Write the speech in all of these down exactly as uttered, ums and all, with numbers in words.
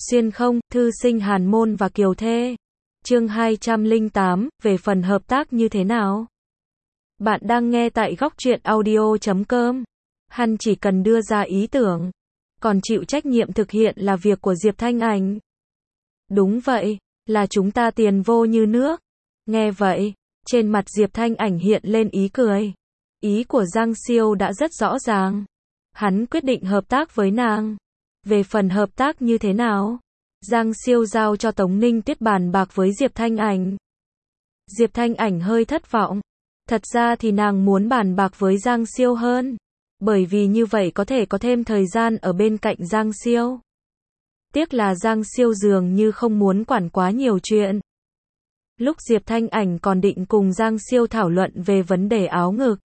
Xuyên không, thư sinh Hàn Môn và Kiều Thê. Chương hai trăm lẻ tám, về phần hợp tác như thế nào? Bạn đang nghe tại góc truyện audio chấm com. Hắn chỉ cần đưa ra ý tưởng, còn chịu trách nhiệm thực hiện là việc của Diệp Thanh Ảnh. Đúng vậy, là chúng ta tiền vô như nước. Nghe vậy, trên mặt Diệp Thanh Ảnh hiện lên ý cười. Ý của Giang Siêu đã rất rõ ràng. Hắn quyết định hợp tác với nàng. Về phần hợp tác như thế nào? Giang Siêu giao cho Tống Ninh Tuyết bàn bạc với Diệp Thanh Ảnh. Diệp Thanh Ảnh hơi thất vọng. Thật ra thì nàng muốn bàn bạc với Giang Siêu hơn. Bởi vì như vậy có thể có thêm thời gian ở bên cạnh Giang Siêu. Tiếc là Giang Siêu dường như không muốn quản quá nhiều chuyện. Lúc Diệp Thanh Ảnh còn định cùng Giang Siêu thảo luận về vấn đề áo ngực,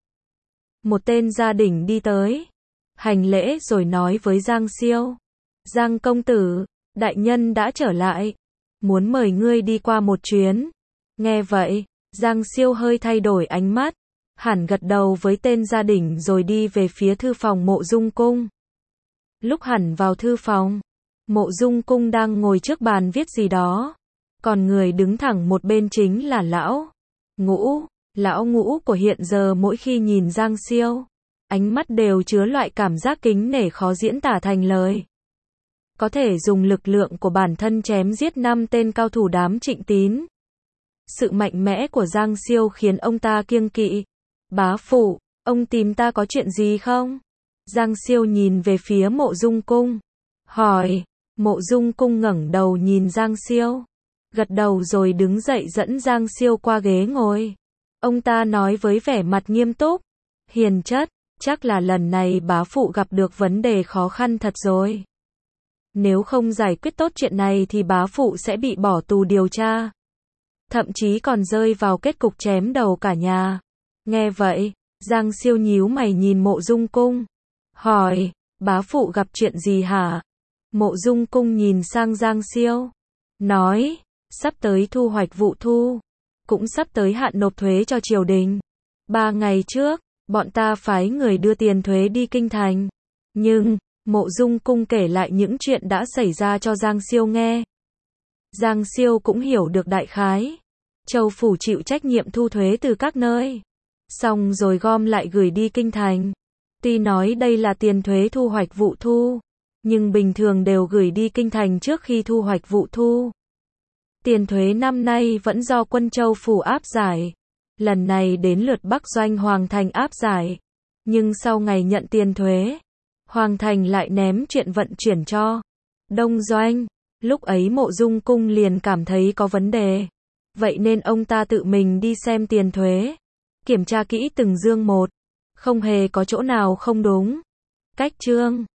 một tên gia đình đi tới, hành lễ rồi nói với Giang Siêu. Giang công tử, đại nhân đã trở lại, muốn mời ngươi đi qua một chuyến. Nghe vậy, Giang Siêu hơi thay đổi ánh mắt, hẳn gật đầu với tên gia đình rồi đi về phía thư phòng Mộ Dung Cung. Lúc hẳn vào thư phòng, Mộ Dung Cung đang ngồi trước bàn viết gì đó, còn người đứng thẳng một bên chính là lão Ngũ. Lão Ngũ của hiện giờ mỗi khi nhìn Giang Siêu, ánh mắt đều chứa loại cảm giác kính nể khó diễn tả thành lời. Có thể dùng lực lượng của bản thân chém giết năm tên cao thủ đám Trịnh Tín. Sự mạnh mẽ của Giang Siêu khiến ông ta kiêng kỵ. Bá phụ, ông tìm ta có chuyện gì không? Giang Siêu nhìn về phía Mộ Dung Cung, hỏi. Mộ Dung Cung ngẩng đầu nhìn Giang Siêu, gật đầu rồi đứng dậy dẫn Giang Siêu qua ghế ngồi. Ông ta nói với vẻ mặt nghiêm túc, hiền chất, chắc là lần này bá phụ gặp được vấn đề khó khăn thật rồi. Nếu không giải quyết tốt chuyện này thì bá phụ sẽ bị bỏ tù điều tra. Thậm chí còn rơi vào kết cục chém đầu cả nhà. Nghe vậy, Giang Siêu nhíu mày nhìn Mộ Dung Cung, hỏi, bá phụ gặp chuyện gì hả? Mộ Dung Cung nhìn sang Giang Siêu, nói, sắp tới thu hoạch vụ thu, cũng sắp tới hạn nộp thuế cho triều đình. Ba ngày trước, bọn ta phái người đưa tiền thuế đi kinh thành. Nhưng, Mộ Dung Cung kể lại những chuyện đã xảy ra cho Giang Siêu nghe. Giang Siêu cũng hiểu được đại khái. Châu phủ chịu trách nhiệm thu thuế từ các nơi, xong rồi gom lại gửi đi kinh thành. Tuy nói đây là tiền thuế thu hoạch vụ thu, nhưng bình thường đều gửi đi kinh thành trước khi thu hoạch vụ thu. Tiền thuế năm nay vẫn do quân Châu phủ áp giải. Lần này đến lượt Bắc Doanh Hoàng Thành áp giải. Nhưng sau ngày nhận tiền thuế, Hoàng Thành lại ném chuyện vận chuyển cho Đông Doanh. Lúc ấy Mộ Dung Cung liền cảm thấy có vấn đề. Vậy nên ông ta tự mình đi xem tiền thuế, kiểm tra kỹ từng dương một, không hề có chỗ nào không đúng. Cách chương